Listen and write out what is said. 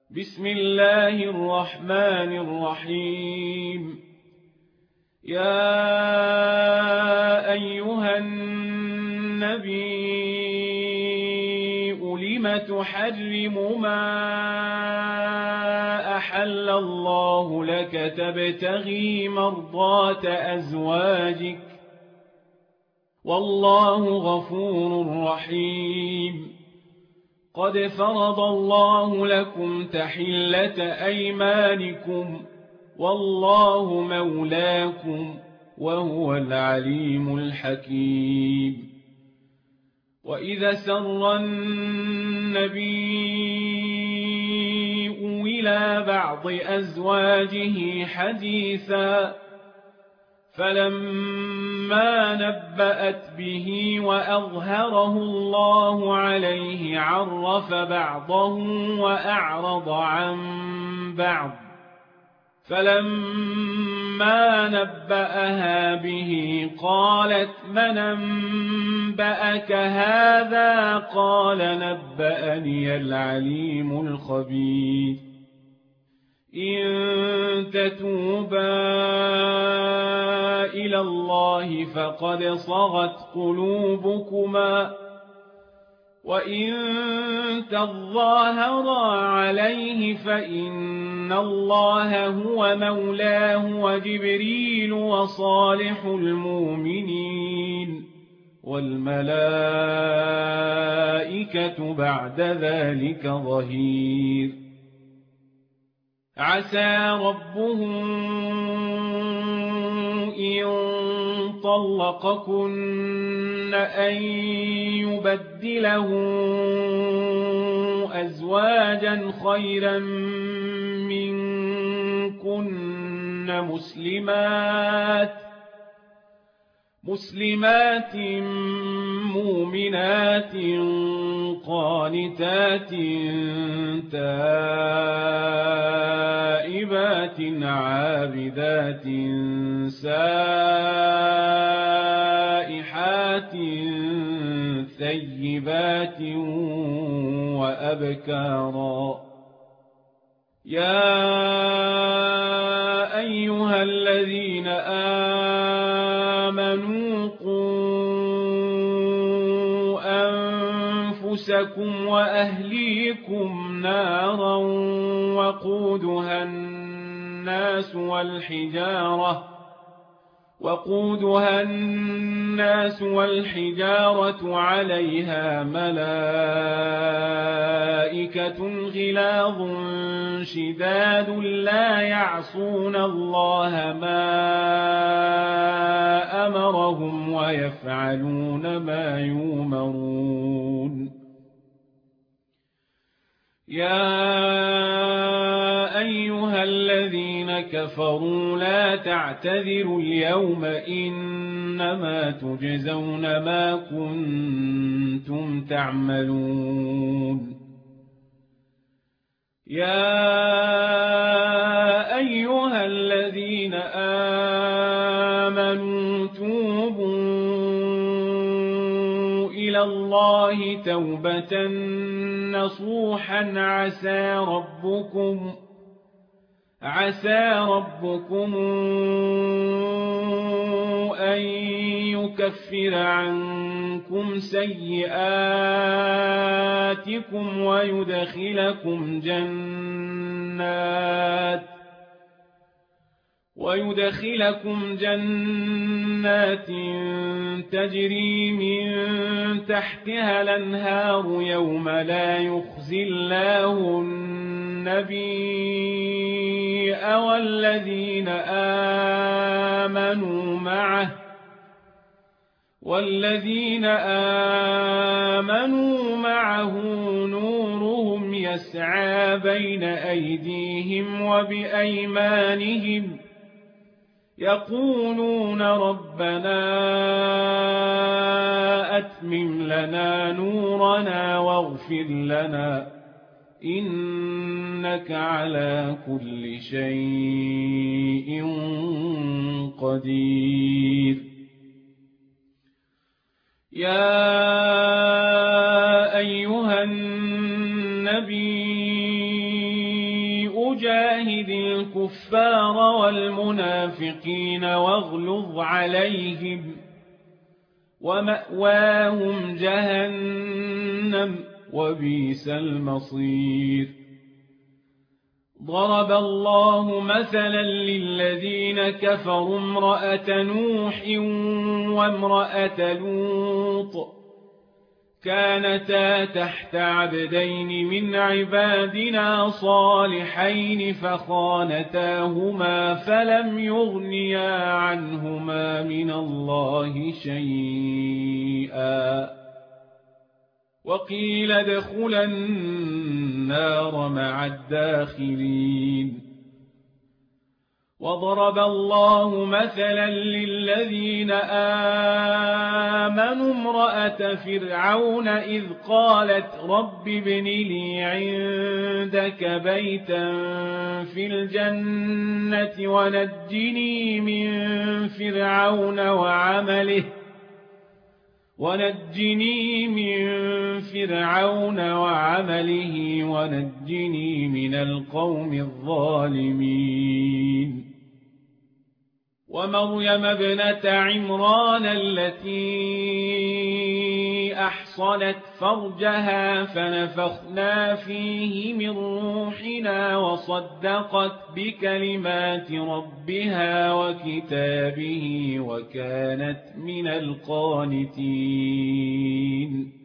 بسم الله الرحمن الرحيم. يا أيها النبي لم تحرم ما أحل الله لك تبتغي مرضات أزواجك والله غفور رحيم. قد فرض الله لكم تحلة أيمانكم والله مولاكم وهو العليم الحكيم. وإذا سر النبي إلى بعض أزواجه حديثا فلما نبأت به وأظهره الله عليه عرف بعضه وأعرض عن بعض، فلما نبأها به قالت من أنبأك هذا؟ قال نبأني العليم الخبير. إن تتوبا إلى الله فقد صغت قلوبكما وإن تظاهرا عليه فإن الله هو مولاه وجبريل وصالح المؤمنين والملائكة بعد ذلك ظهير. عسى ربه إن طلقكن أن يبدله أزواجا خيرا منكن مسلمات مؤمنات قانتات تائبات عابدات سائحات ثيبات وأبكارا. يا أيها الذين آمنوا قوا أنفسكم وأهليكم نارا وقودها الناس والحجارة عليها ملائكة غلاظ شداد لا يعصون الله ما أمرهم ويفعلون ما يؤمرون. يا أيها الذين كفروا لا تعتذروا اليوم إنما تجزون ما كنتم تعملون. يا أيها الذين آمنوا توبوا إلى الله توبة نصوحا عسى ربكم أن يكفر عنكم سيئاتكم ويدخلكم جنات تجري من تحتها الأنهار يوم لا يخزي الله النبي والذين آمنوا معه نورهم يسعى بين أيديهم وبأيمانهم يقولون ربنا أتمم لنا نورنا واغفر لنا إنك على كل شيء قدير. يا أيها النبي جاهد الكفار والمنافقين واغلظ عليهم ومأواهم جهنم وبئس المصير ضرب الله مثلا للذين كفروا امرأة نوح وامرأة لوط كانتا تحت عبدين من عبادنا صالحين فخانتاهما فلم يغنيا عنهما من الله شيئا وقيل ادخلا النار مع الداخلين وضرب الله مثلا للذين آمنوا امرأة فرعون إذ قالت رب ابن لي عندك بيتا في الجنة ونجني من فرعون وعمله ونجني من القوم الظالمين ومريم ابنة عمران التي أحصنت فرجها فنفخنا فيه من روحنا وصدقت بكلمات ربها وكتابه وكانت من القانتين